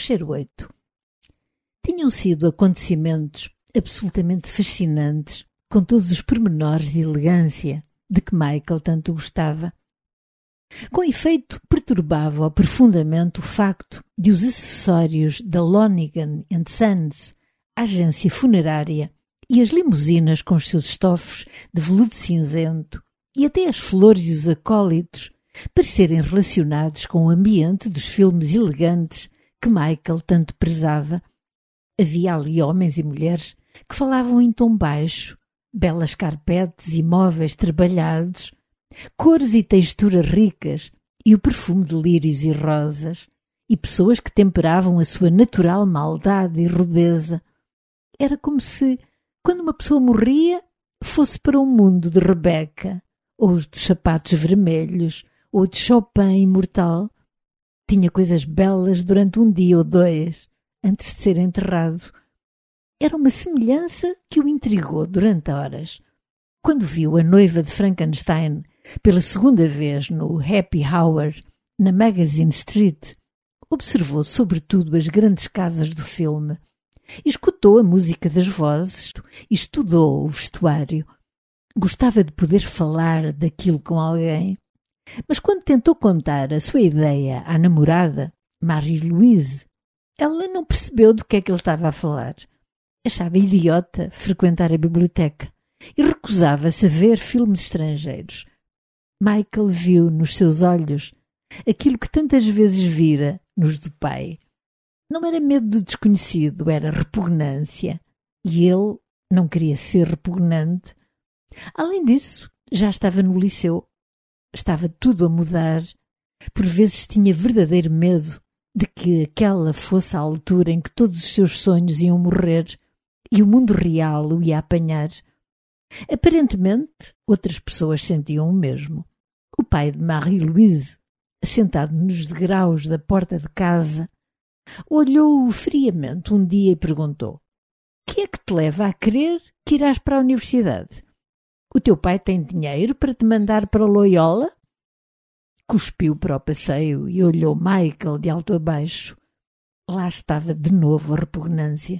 Fecheiro 8. Tinham sido acontecimentos absolutamente fascinantes, com todos os pormenores de elegância de que Michael tanto gostava. Com efeito, perturbava-o profundamente o facto de os acessórios da Lonergan & Sons, a agência funerária, e as limusinas com os seus estofos de veludo cinzento, e até as flores e os acólitos, parecerem relacionados com o ambiente dos filmes elegantes que Michael tanto prezava. Havia ali homens e mulheres que falavam em tom baixo, belas carpetes e móveis trabalhados, cores e texturas ricas e o perfume de lírios e rosas, e pessoas que temperavam a sua natural maldade e rudeza. Era como se, quando uma pessoa morria, fosse para um mundo de Rebecca, ou os dos sapatos vermelhos, ou de Chopin imortal. Tinha coisas belas durante um dia ou dois, antes de ser enterrado. Era uma semelhança que o intrigou durante horas. Quando viu A Noiva de Frankenstein pela segunda vez no Happy Hour, na Magazine Street, observou sobretudo as grandes casas do filme, escutou a música das vozes e estudou o vestuário. Gostava de poder falar daquilo com alguém, mas quando tentou contar a sua ideia à namorada, Marie-Louise, ela não percebeu do que é que ele estava a falar. Achava idiota frequentar a biblioteca e recusava-se a ver filmes estrangeiros. Michael viu nos seus olhos aquilo que tantas vezes vira nos do pai. Não era medo do desconhecido, era repugnância. E ele não queria ser repugnante. Além disso, já estava no liceu. Estava tudo a mudar. Por vezes tinha verdadeiro medo de que aquela fosse a altura em que todos os seus sonhos iam morrer e o mundo real o ia apanhar. Aparentemente, outras pessoas sentiam o mesmo. O pai de Marie-Louise, sentado nos degraus da porta de casa, olhou-o friamente um dia e perguntou: "Que é que te leva a crer que irás para a universidade? O teu pai tem dinheiro para te mandar para Loyola?" Cuspiu para o passeio e olhou Michael de alto a baixo. Lá estava de novo a repugnância.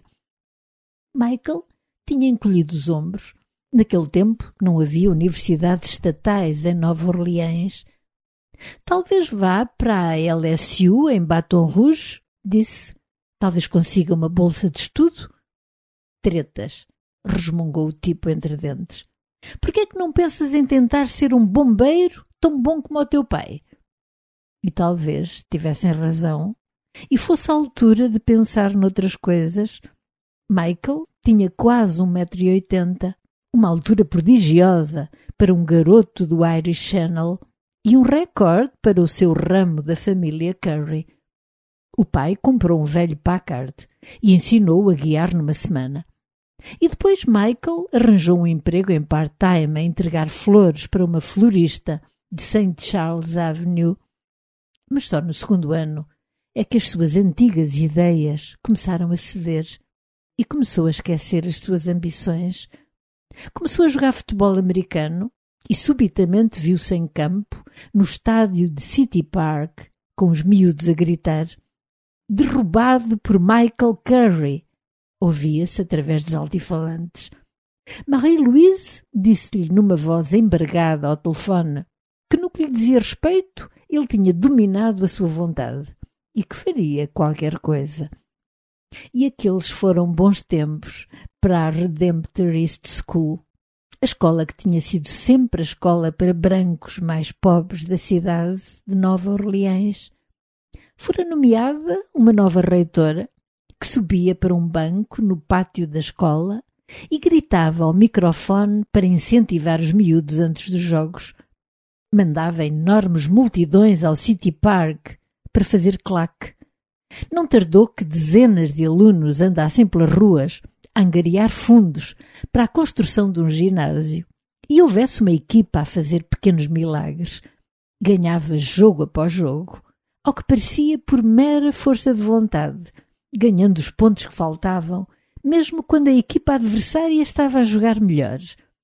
Michael tinha encolhido os ombros. Naquele tempo não havia universidades estatais em Nova Orleans. "Talvez vá para a LSU em Baton Rouge", disse. "Talvez consiga uma bolsa de estudo." "Tretas", resmungou o tipo entre dentes. "Por que é que não pensas em tentar ser um bombeiro tão bom como o teu pai?" E talvez tivessem razão e fosse a altura de pensar noutras coisas. Michael tinha quase 1,80 m, uma altura prodigiosa para um garoto do Irish Channel e um recorde para o seu ramo da família Curry. O pai comprou um velho Packard e ensinou-o a guiar numa semana. E depois Michael arranjou um emprego em part-time a entregar flores para uma florista de St. Charles Avenue. Mas só no segundo ano é que as suas antigas ideias começaram a ceder e começou a esquecer as suas ambições. Começou a jogar futebol americano e subitamente viu-se em campo, no estádio de City Park, com os miúdos a gritar: "Derrubado por Michael Curry!" Ouvia-se através dos altifalantes. Marie-Louise disse-lhe numa voz embargada ao telefone que, no que lhe dizia respeito, ele tinha dominado a sua vontade e que faria qualquer coisa. E aqueles foram bons tempos para a Redemptorist School, a escola que tinha sido sempre a escola para brancos mais pobres da cidade de Nova Orleans. Fora nomeada uma nova reitora que subia para um banco no pátio da escola e gritava ao microfone para incentivar os miúdos antes dos jogos. Mandava enormes multidões ao City Park para fazer claque. Não tardou que dezenas de alunos andassem pelas ruas a angariar fundos para a construção de um ginásio e houvesse uma equipa a fazer pequenos milagres. Ganhava jogo após jogo, ao que parecia por mera força de vontade, ganhando os pontos que faltavam, mesmo quando a equipa adversária estava a jogar melhor.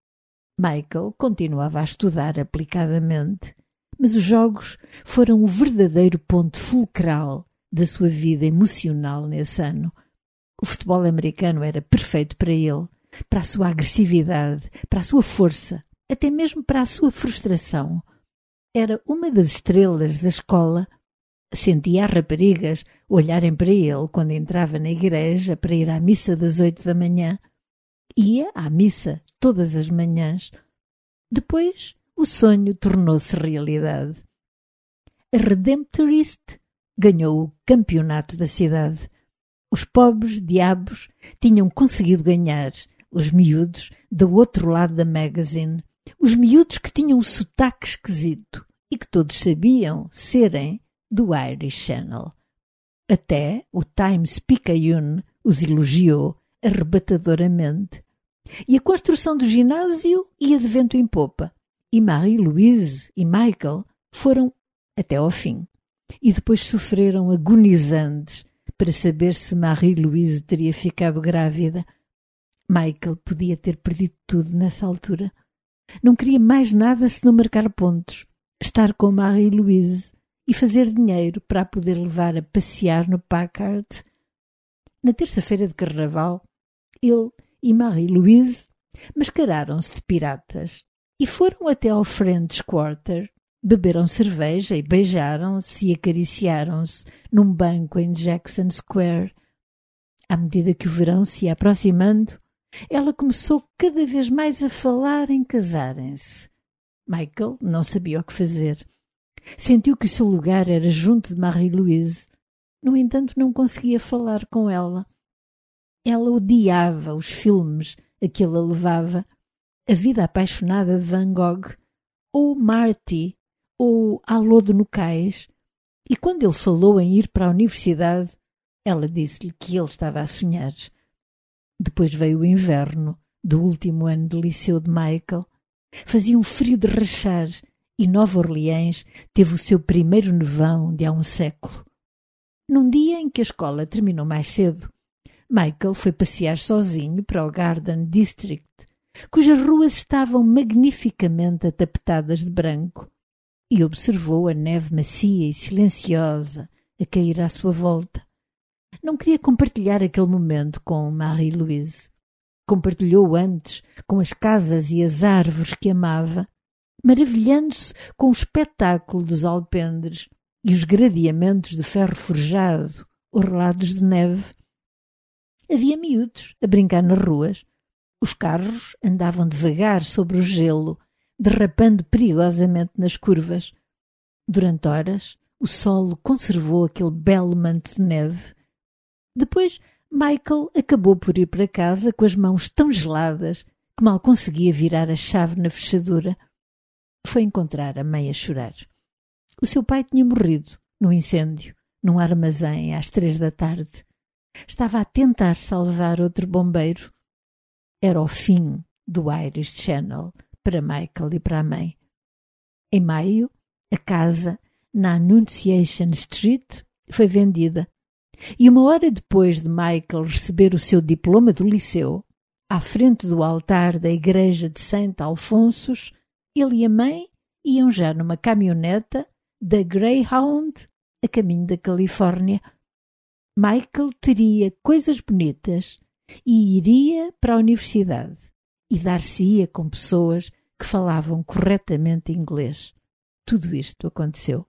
Michael continuava a estudar aplicadamente, mas os jogos foram o verdadeiro ponto fulcral da sua vida emocional nesse ano. O futebol americano era perfeito para ele, para a sua agressividade, para a sua força, até mesmo para a sua frustração. Era uma das estrelas da escola. Sentia as raparigas olharem para ele quando entrava na igreja para ir à missa das 8 da manhã. Ia à missa todas as manhãs. Depois, o sonho tornou-se realidade. A Redemptorist ganhou o campeonato da cidade. Os pobres diabos tinham conseguido ganhar, os miúdos do outro lado da magazine, os miúdos que tinham um sotaque esquisito e que todos sabiam serem do Irish Channel. Até o Times-Picayune os elogiou arrebatadoramente. E a construção do ginásio ia de vento em popa. E Marie-Louise e Michael foram até ao fim. E depois sofreram agonizantes para saber se Marie-Louise teria ficado grávida. Michael podia ter perdido tudo nessa altura. Não queria mais nada senão marcar pontos, estar com Marie-Louise e fazer dinheiro para a poder levar a passear no Packard. Na terça-feira de Carnaval, ele e Marie-Louise mascararam-se de piratas e foram até ao French Quarter, beberam cerveja e beijaram-se e acariciaram-se num banco em Jackson Square. À medida que o verão se ia aproximando, ela começou cada vez mais a falar em casarem-se. Michael não sabia o que fazer. Sentiu que o seu lugar era junto de Marie-Louise. No entanto, não conseguia falar com ela. Ela odiava os filmes a que ele a levava, A Vida Apaixonada de Van Gogh, ou Marty, ou Alô no Cais. E quando ele falou em ir para a universidade, ela disse-lhe que ele estava a sonhar. Depois veio o inverno do último ano de liceu de Michael. Fazia um frio de rachar e Nova Orleans teve o seu primeiro nevão de há um século. Num dia em que a escola terminou mais cedo, Michael foi passear sozinho para o Garden District, cujas ruas estavam magnificamente atapetadas de branco, e observou a neve macia e silenciosa a cair à sua volta. Não queria compartilhar aquele momento com Marie-Louise. Compartilhou antes com as casas e as árvores que amava, maravilhando-se com o espetáculo dos alpendres e os gradeamentos de ferro forjado, orlados de neve. Havia miúdos a brincar nas ruas. Os carros andavam devagar sobre o gelo, derrapando perigosamente nas curvas. Durante horas, o solo conservou aquele belo manto de neve. Depois, Michael acabou por ir para casa com as mãos tão geladas que mal conseguia virar a chave na fechadura. Foi encontrar a mãe a chorar. O seu pai tinha morrido num incêndio, num armazém às 3 da tarde. Estava a tentar salvar outro bombeiro. Era o fim do Irish Channel para Michael e para a mãe. Em maio, a casa na Annunciation Street foi vendida. E 1 hora depois de Michael receber o seu diploma do liceu, à frente do altar da igreja de Saint Alphonsus, ele e a mãe iam já numa caminhoneta da Greyhound a caminho da Califórnia. Michael teria coisas bonitas e iria para a universidade e dar-se-ia com pessoas que falavam corretamente inglês. Tudo isto aconteceu.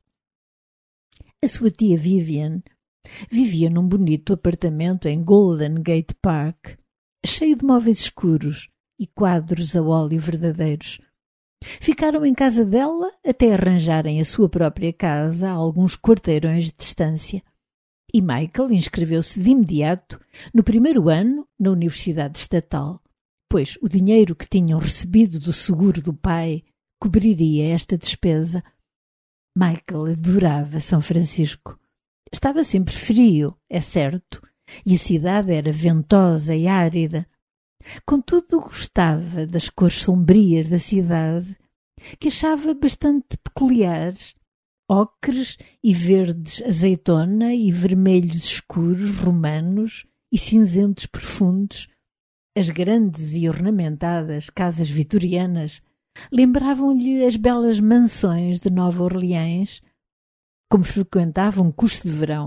A sua tia Vivian vivia num bonito apartamento em Golden Gate Park, cheio de móveis escuros e quadros a óleo verdadeiros. Ficaram em casa dela até arranjarem a sua própria casa a alguns quarteirões de distância. E Michael inscreveu-se de imediato no primeiro ano na Universidade Estatal, pois o dinheiro que tinham recebido do seguro do pai cobriria esta despesa. Michael adorava São Francisco. Estava sempre frio, é certo, e a cidade era ventosa e árida. Contudo, gostava das cores sombrias da cidade, que achava bastante peculiares. Ocres e verdes azeitona e vermelhos escuros romanos e cinzentos profundos. As grandes e ornamentadas casas vitorianas lembravam-lhe as belas mansões de Nova Orleans. Como frequentava um curso de verão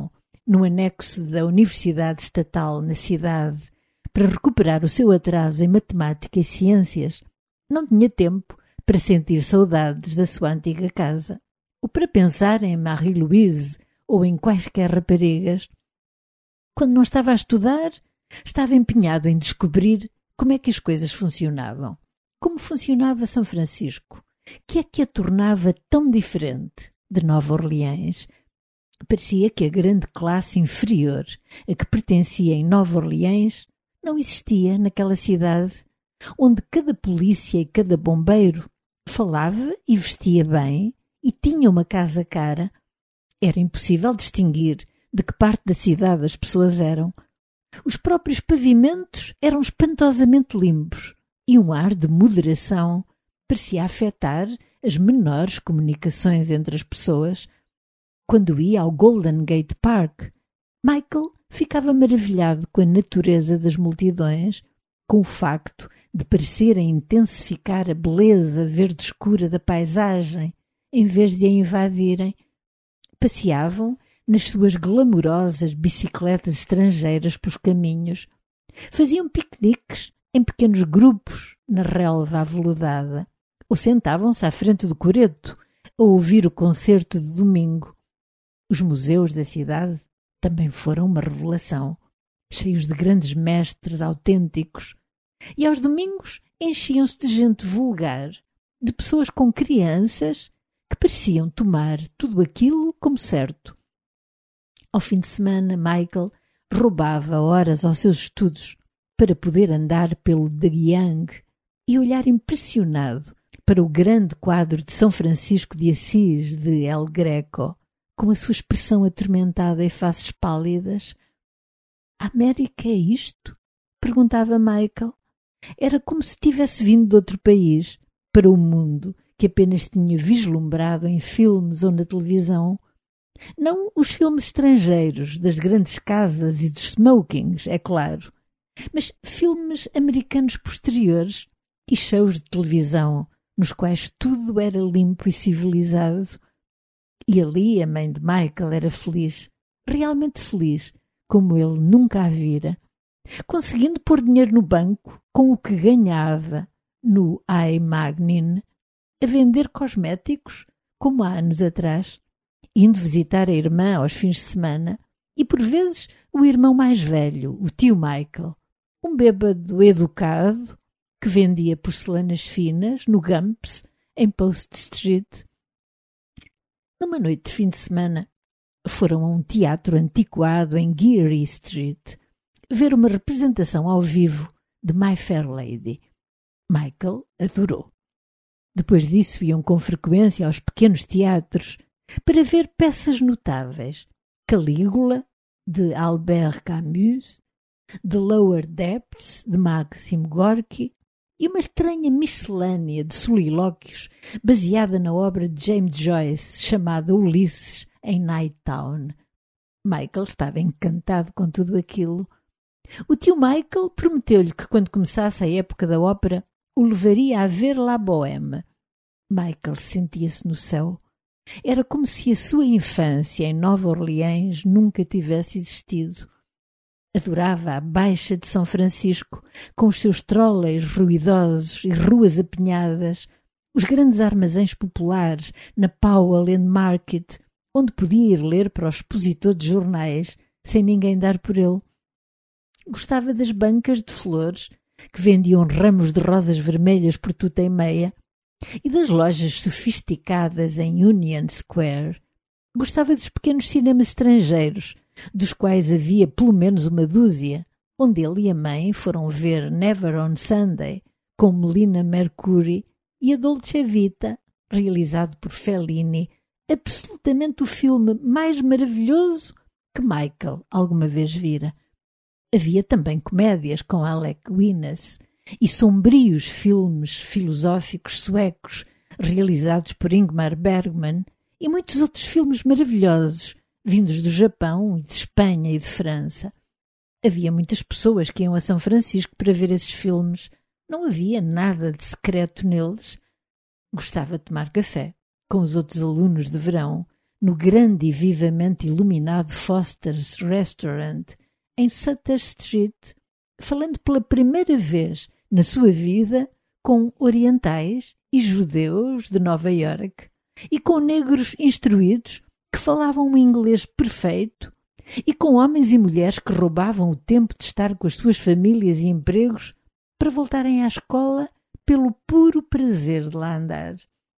no anexo da Universidade Estatal na cidade para recuperar o seu atraso em matemática e ciências, não tinha tempo para sentir saudades da sua antiga casa, ou para pensar em Marie-Louise ou em quaisquer raparigas. Quando não estava a estudar, estava empenhado em descobrir como é que as coisas funcionavam, como funcionava São Francisco, que é que a tornava tão diferente de Nova Orleans. Parecia que a grande classe inferior a que pertencia em Nova Orleans não existia naquela cidade, onde cada polícia e cada bombeiro falava e vestia bem e tinha uma casa cara. Era impossível distinguir de que parte da cidade as pessoas eram. Os próprios pavimentos eram espantosamente limpos e um ar de moderação parecia afetar as menores comunicações entre as pessoas. Quando ia ao Golden Gate Park, Michael ficava maravilhado com a natureza das multidões, com o facto de parecerem intensificar a beleza verde escura da paisagem, em vez de a invadirem. Passeavam nas suas glamourosas bicicletas estrangeiras pelos caminhos. Faziam piqueniques em pequenos grupos na relva aveludada, ou sentavam-se à frente do coreto a ouvir o concerto de domingo. Os museus da cidade também foram uma revelação, cheios de grandes mestres autênticos, e aos domingos enchiam-se de gente vulgar, de pessoas com crianças que pareciam tomar tudo aquilo como certo. Ao fim de semana, Michael roubava horas aos seus estudos para poder andar pelo De Young e olhar impressionado para o grande quadro de São Francisco de Assis de El Greco, com a sua expressão atormentada e faces pálidas. A América é isto? Perguntava Michael. Era como se tivesse vindo de outro país, para o mundo que apenas tinha vislumbrado em filmes ou na televisão. Não os filmes estrangeiros, das grandes casas e dos smokings, é claro, mas filmes americanos posteriores e shows de televisão, nos quais tudo era limpo e civilizado. E ali a mãe de Michael era feliz, realmente feliz, como ele nunca a vira, conseguindo pôr dinheiro no banco com o que ganhava no I-Magnin, a vender cosméticos, como há anos atrás, indo visitar a irmã aos fins de semana e, por vezes, o irmão mais velho, o tio Michael, um bêbado educado que vendia porcelanas finas no Gumps, em Post Street. Numa noite de fim de semana, foram a um teatro antiquado em Geary Street ver uma representação ao vivo de My Fair Lady. Michael adorou. Depois disso iam com frequência aos pequenos teatros para ver peças notáveis. Calígula, de Albert Camus, The Lower Depths, de Maxim Gorky, e uma estranha miscelânea de solilóquios baseada na obra de James Joyce, chamada Ulisses, em Nighttown. Michael estava encantado com tudo aquilo. O tio Michael prometeu-lhe que, quando começasse a época da ópera, o levaria a ver La Bohème. Michael sentia-se no céu. Era como se a sua infância em Nova Orleans nunca tivesse existido. Adorava a Baixa de São Francisco, com os seus trolleys ruidosos e ruas apinhadas, os grandes armazéns populares na Powell and Market, onde podia ir ler para o expositor de jornais, sem ninguém dar por ele. Gostava das bancas de flores, que vendiam ramos de rosas vermelhas por tuta e meia, e das lojas sofisticadas em Union Square. Gostava dos pequenos cinemas estrangeiros, dos quais havia pelo menos uma dúzia, onde ele e a mãe foram ver Never on Sunday, com Melina Mercury, e a Dolce Vita, realizado por Fellini, absolutamente o filme mais maravilhoso que Michael alguma vez vira. Havia também comédias com Alec Guinness e sombrios filmes filosóficos suecos realizados por Ingmar Bergman e muitos outros filmes maravilhosos vindos do Japão e de Espanha e de França. Havia muitas pessoas que iam a São Francisco para ver esses filmes. Não havia nada de secreto neles. Gostava de tomar café com os outros alunos de verão no grande e vivamente iluminado Foster's Restaurant, em Sutter Street, falando pela primeira vez na sua vida com orientais e judeus de Nova Iorque e com negros instruídos que falavam um inglês perfeito e com homens e mulheres que roubavam o tempo de estar com as suas famílias e empregos para voltarem à escola pelo puro prazer de lá andar.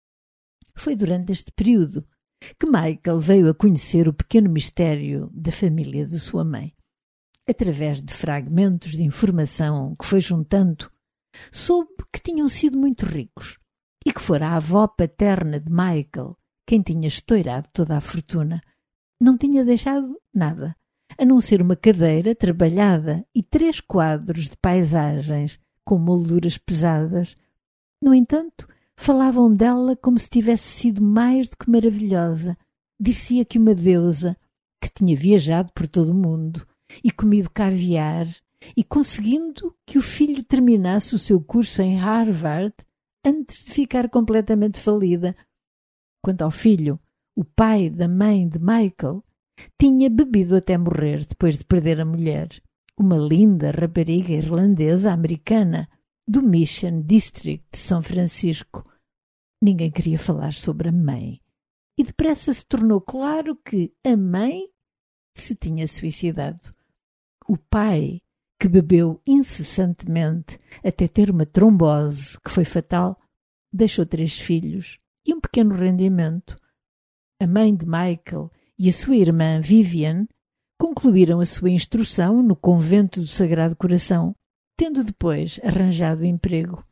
Foi durante este período que Michael veio a conhecer o pequeno mistério da família de sua mãe. Através de fragmentos de informação que foi juntando, soube que tinham sido muito ricos e que fora a avó paterna de Michael quem tinha estourado toda a fortuna. Não tinha deixado nada, a não ser uma cadeira trabalhada e 3 quadros de paisagens com molduras pesadas. No entanto, falavam dela como se tivesse sido mais do que maravilhosa. Dir-se-ia que uma deusa que tinha viajado por todo o mundo e comido caviar e conseguindo que o filho terminasse o seu curso em Harvard antes de ficar completamente falida. Quanto ao filho, o pai da mãe de Michael tinha bebido até morrer depois de perder a mulher, uma linda rapariga irlandesa americana do Mission District de São Francisco. Ninguém queria falar sobre a mãe. E depressa se tornou claro que a mãe se tinha suicidado. O pai, que bebeu incessantemente até ter uma trombose que foi fatal, deixou 3 filhos e um pequeno rendimento. A mãe de Michael e a sua irmã Vivian concluíram a sua instrução no convento do Sagrado Coração, tendo depois arranjado emprego.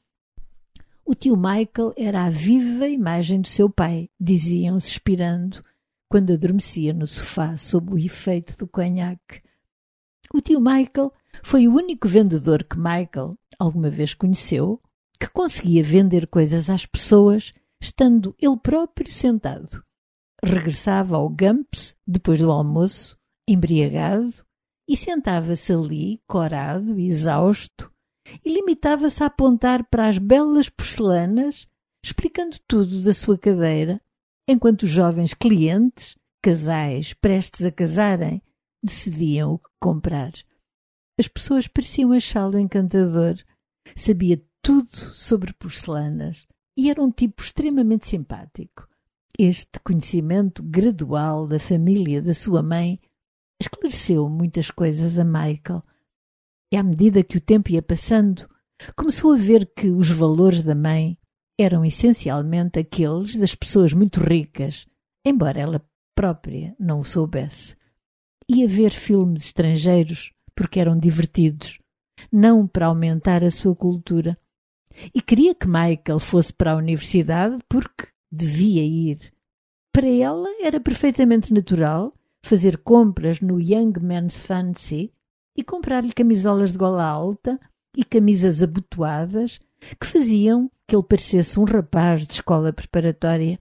O tio Michael era a viva imagem do seu pai, diziam suspirando, quando adormecia no sofá sob o efeito do conhaque. O tio Michael foi o único vendedor que Michael alguma vez conheceu que conseguia vender coisas às pessoas estando ele próprio sentado. Regressava ao Gumps depois do almoço, embriagado, e sentava-se ali, corado e exausto, e limitava-se a apontar para as belas porcelanas, explicando tudo da sua cadeira, enquanto os jovens clientes, casais prestes a casarem, decidiam o que comprar. As pessoas pareciam achá-lo encantador, sabia tudo sobre porcelanas e era um tipo extremamente simpático. Este conhecimento gradual da família da sua mãe esclareceu muitas coisas a Michael. E à medida que o tempo ia passando, começou a ver que os valores da mãe eram essencialmente aqueles das pessoas muito ricas, embora ela própria não o soubesse. Ia ver filmes estrangeiros porque eram divertidos, não para aumentar a sua cultura. E queria que Michael fosse para a universidade porque devia ir. Para ela era perfeitamente natural fazer compras no Young Men's Fancy e comprar-lhe camisolas de gola alta e camisas abotoadas que faziam que ele parecesse um rapaz de escola preparatória.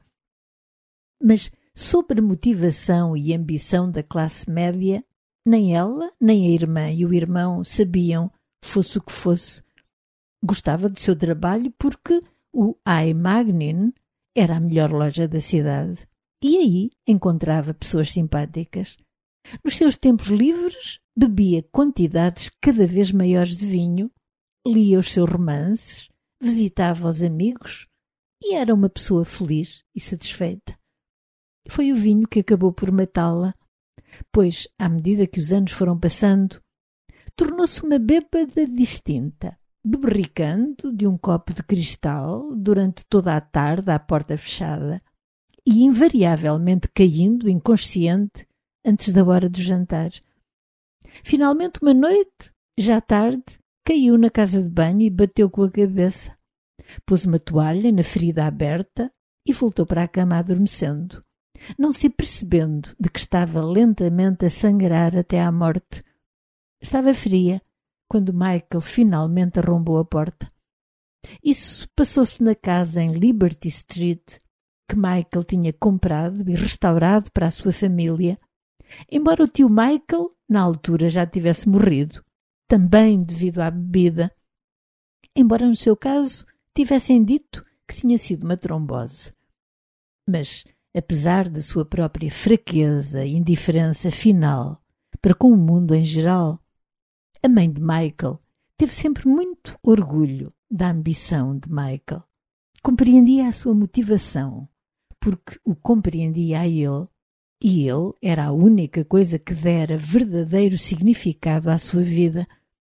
Mas sobre a motivação e ambição da classe média, nem ela, nem a irmã e o irmão sabiam, fosse o que fosse. Gostava do seu trabalho porque o I-Magnin era a melhor loja da cidade e aí encontrava pessoas simpáticas. Nos seus tempos livres, bebia quantidades cada vez maiores de vinho, lia os seus romances, visitava os amigos e era uma pessoa feliz e satisfeita. Foi o vinho que acabou por matá-la, pois, à medida que os anos foram passando, tornou-se uma bêbada distinta, beberricando de um copo de cristal durante toda a tarde à porta fechada e invariavelmente caindo inconsciente antes da hora do jantar. Finalmente, uma noite, já tarde, caiu na casa de banho e bateu com a cabeça. Pôs uma toalha na ferida aberta e voltou para a cama adormecendo, não se apercebendo de que estava lentamente a sangrar até à morte. Estava fria quando Michael finalmente arrombou a porta. Isso passou-se na casa em Liberty Street, que Michael tinha comprado e restaurado para a sua família, embora o tio Michael, na altura, já tivesse morrido, também devido à bebida, embora no seu caso tivessem dito que tinha sido uma trombose. Mas apesar da sua própria fraqueza e indiferença final para com o mundo em geral, a mãe de Michael teve sempre muito orgulho da ambição de Michael. Compreendia a sua motivação, porque o compreendia a ele, e ele era a única coisa que dera verdadeiro significado à sua vida.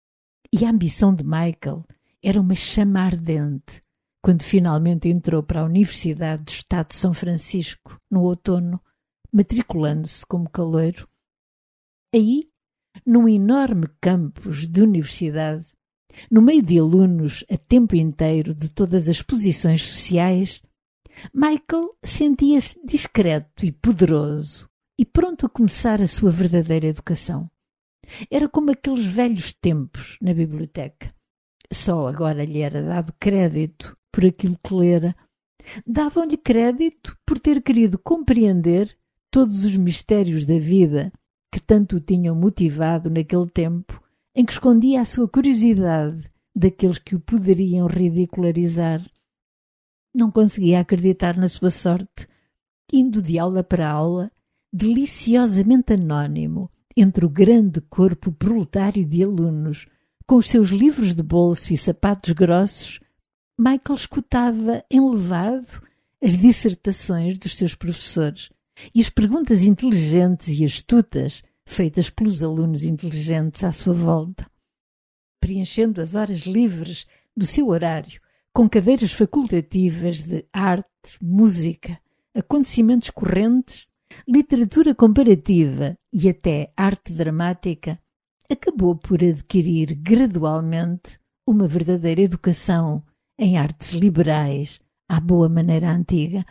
E a ambição de Michael era uma chama ardente quando finalmente entrou para a Universidade do Estado de São Francisco, no outono, matriculando-se como caloiro. Aí, num enorme campus de universidade, no meio de alunos a tempo inteiro de todas as posições sociais, Michael sentia-se discreto e poderoso e pronto a começar a sua verdadeira educação. Era como aqueles velhos tempos na biblioteca. Só agora lhe era dado crédito por aquilo que lera. Davam-lhe crédito por ter querido compreender todos os mistérios da vida que tanto o tinham motivado naquele tempo em que escondia a sua curiosidade daqueles que o poderiam ridicularizar. Não conseguia acreditar na sua sorte, indo de aula para aula, deliciosamente anónimo, entre o grande corpo proletário de alunos, com os seus livros de bolso e sapatos grossos, Michael escutava enlevado as dissertações dos seus professores e as perguntas inteligentes e astutas feitas pelos alunos inteligentes à sua volta. Preenchendo as horas livres do seu horário com cadeiras facultativas de arte, música, acontecimentos correntes, literatura comparativa e até arte dramática, acabou por adquirir gradualmente uma verdadeira educação em artes liberais, à boa maneira antiga.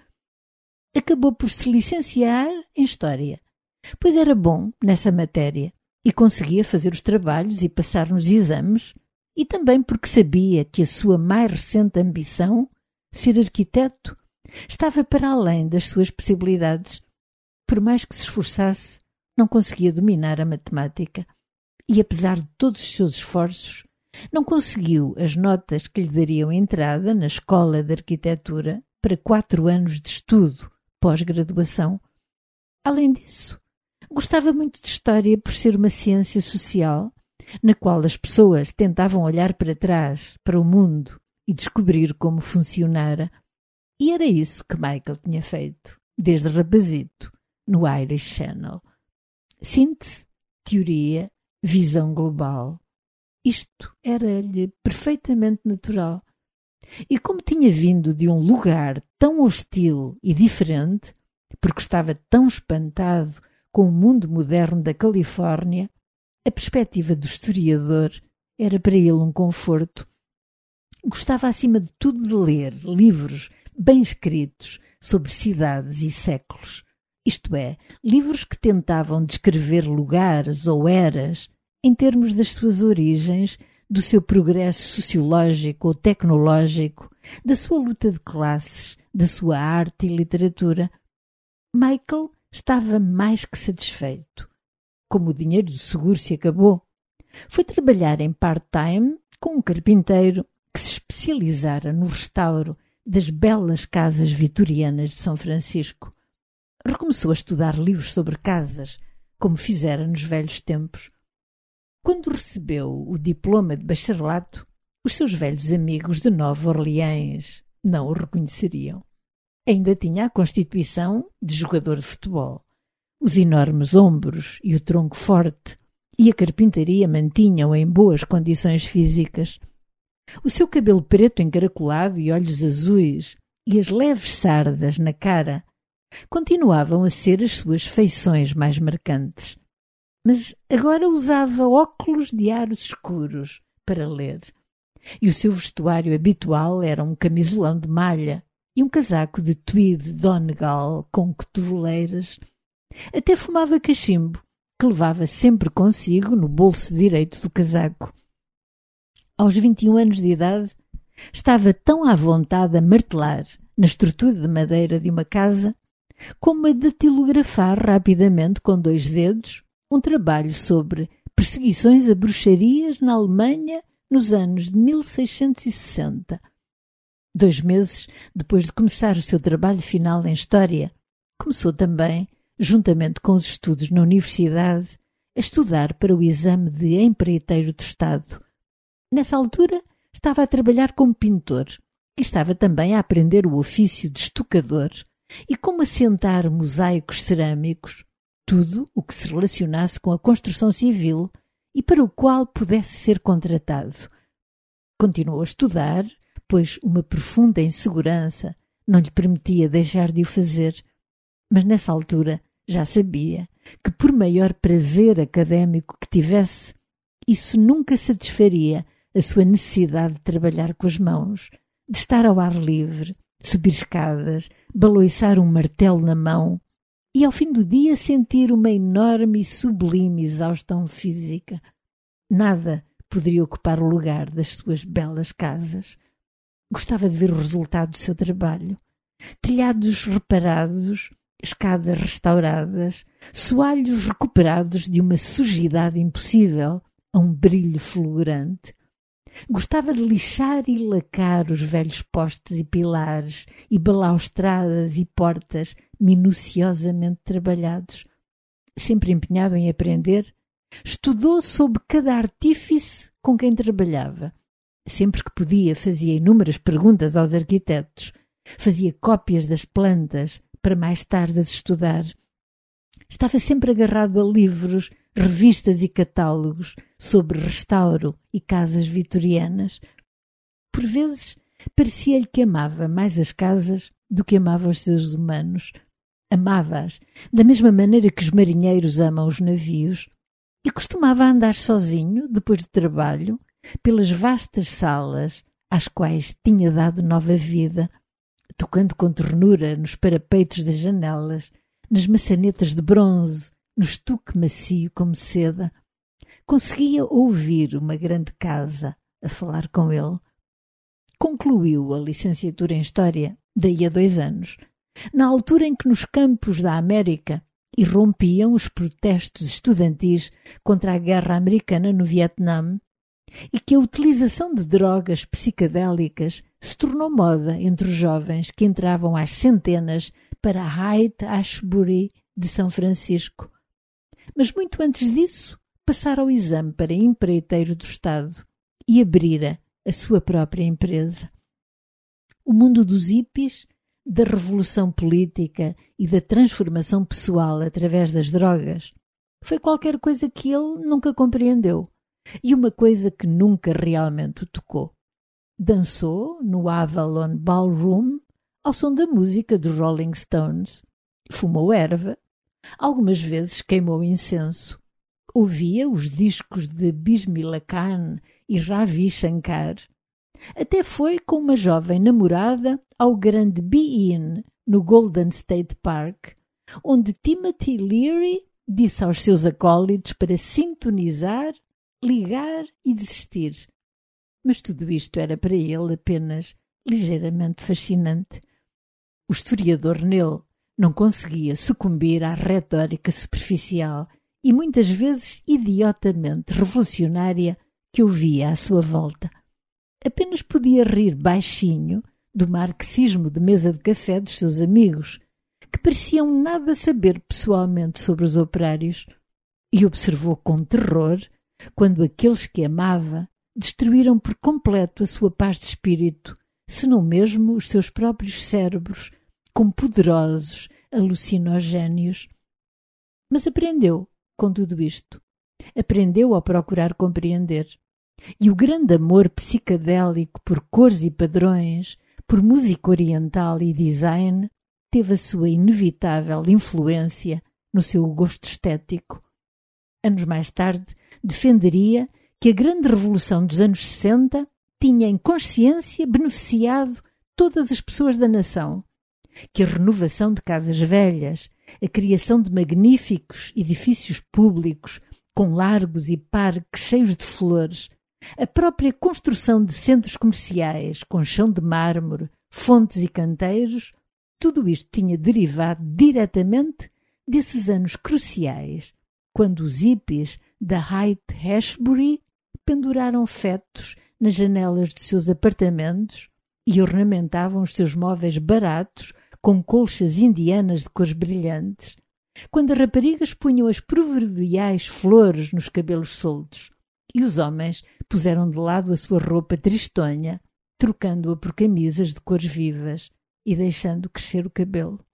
Acabou por se licenciar em História, pois era bom nessa matéria e conseguia fazer os trabalhos e passar nos exames, e também porque sabia que a sua mais recente ambição, ser arquiteto, estava para além das suas possibilidades. Por mais que se esforçasse, não conseguia dominar a matemática e, apesar de todos os seus esforços, não conseguiu as notas que lhe dariam entrada na Escola de Arquitetura para 4 anos de estudo pós-graduação. Além disso, gostava muito de História por ser uma ciência social na qual as pessoas tentavam olhar para trás, para o mundo e descobrir como funcionara. E era isso que Michael tinha feito, desde rapazito, no Irish Channel. Síntese, teoria, visão global. Isto era-lhe perfeitamente natural. E como tinha vindo de um lugar tão hostil e diferente, porque estava tão espantado com o mundo moderno da Califórnia, a perspectiva do historiador era para ele um conforto. Gostava acima de tudo de ler livros bem escritos sobre cidades e séculos. Isto é, livros que tentavam descrever lugares ou eras em termos das suas origens, do seu progresso sociológico ou tecnológico, da sua luta de classes, da sua arte e literatura. Michael estava mais que satisfeito. Como o dinheiro do seguro se acabou, foi trabalhar em part-time com um carpinteiro que se especializara no restauro das belas casas vitorianas de São Francisco. Recomeçou a estudar livros sobre casas, como fizera nos velhos tempos. Quando recebeu o diploma de bacharelato, os seus velhos amigos de Nova Orleans não o reconheceriam. Ainda tinha a constituição de jogador de futebol, os enormes ombros e o tronco forte, e a carpintaria mantinham-o em boas condições físicas. O seu cabelo preto encaracolado e olhos azuis e as leves sardas na cara continuavam a ser as suas feições mais marcantes. Mas agora usava óculos de aros escuros para ler, e o seu vestuário habitual era um camisolão de malha e um casaco de tweed Donegal com cotoveleiras. Até fumava cachimbo, que levava sempre consigo no bolso direito do casaco. Aos 21 anos de idade, estava tão à vontade a martelar na estrutura de madeira de uma casa como a datilografar rapidamente com 2 dedos um trabalho sobre perseguições a bruxarias na Alemanha nos anos de 1660. 2 meses depois de começar o seu trabalho final em História, Começou também, juntamente com os estudos na universidade, a estudar para o exame de empreiteiro do Estado. Nessa altura, estava a trabalhar como pintor e estava também a aprender o ofício de estucador e como assentar mosaicos cerâmicos, tudo o que se relacionasse com a construção civil e para o qual pudesse ser contratado. Continuou a estudar, pois uma profunda insegurança não lhe permitia deixar de o fazer, mas nessa altura já sabia que, por maior prazer académico que tivesse, isso nunca satisfaria a sua necessidade de trabalhar com as mãos, de estar ao ar livre, subir escadas, baloiçar um martelo na mão e, ao fim do dia, sentir uma enorme e sublime exaustão física. Nada poderia ocupar o lugar das suas belas casas. Gostava de ver o resultado do seu trabalho. Telhados reparados, escadas restauradas, soalhos recuperados de uma sujidade impossível a um brilho fulgurante. Gostava de lixar e lacar os velhos postes e pilares e balaustradas e portas minuciosamente trabalhados. Sempre empenhado em aprender, estudou sob cada artífice com quem trabalhava. Sempre que podia, fazia inúmeras perguntas aos arquitetos, fazia cópias das plantas para mais tarde as estudar. Estava sempre agarrado a livros, revistas e catálogos sobre restauro e casas vitorianas. Por vezes, parecia-lhe que amava mais as casas do que amava os seres humanos. Amava-as da mesma maneira que os marinheiros amam os navios e costumava andar sozinho, depois do trabalho, pelas vastas salas às quais tinha dado nova vida, tocando com ternura nos parapeitos das janelas, nas maçanetas de bronze, no estuque macio como seda. Conseguia ouvir uma grande casa a falar com ele. Concluiu a licenciatura em História daí a 2 anos, na altura em que nos campos da América irrompiam os protestos estudantis contra a guerra americana no Vietnã e que a utilização de drogas psicadélicas se tornou moda entre os jovens que entravam às centenas para a Haight-Ashbury de São Francisco. Mas muito antes disso, passara ao exame para empreiteiro do Estado e abrira a sua própria empresa. O mundo dos hippies, da revolução política e da transformação pessoal através das drogas, foi qualquer coisa que ele nunca compreendeu e uma coisa que nunca realmente o tocou. Dançou no Avalon Ballroom ao som da música dos Rolling Stones, fumou erva, algumas vezes queimou incenso, ouvia os discos de Bismillah Khan e Ravi Shankar. Até foi com uma jovem namorada ao grande Be-In no Golden State Park, onde Timothy Leary disse aos seus acólitos para sintonizar, ligar e desistir. Mas tudo isto era para ele apenas ligeiramente fascinante. O historiador nele não conseguia sucumbir à retórica superficial e muitas vezes idiotamente revolucionária que ouvia à sua volta. Apenas podia rir baixinho do marxismo de mesa de café dos seus amigos, que pareciam nada saber pessoalmente sobre os operários, e observou com terror quando aqueles que amava destruíram por completo a sua paz de espírito, se não mesmo os seus próprios cérebros, com poderosos alucinogénios. Mas aprendeu com tudo isto. Aprendeu a procurar compreender. E o grande amor psicadélico por cores e padrões, por música oriental e design, teve a sua inevitável influência no seu gosto estético. Anos mais tarde, defenderia que a grande revolução dos anos 60 tinha em consciência beneficiado todas as pessoas da nação, que a renovação de casas velhas, a criação de magníficos edifícios públicos com largos e parques cheios de flores, a própria construção de centros comerciais com chão de mármore, fontes e canteiros, tudo isto tinha derivado diretamente desses anos cruciais, quando os hippies da Haight-Ashbury penduraram fetos nas janelas dos seus apartamentos e ornamentavam os seus móveis baratos com colchas indianas de cores brilhantes, quando as raparigas punham as proverbiais flores nos cabelos soltos e os homens puseram de lado a sua roupa tristonha, trocando-a por camisas de cores vivas e deixando crescer o cabelo.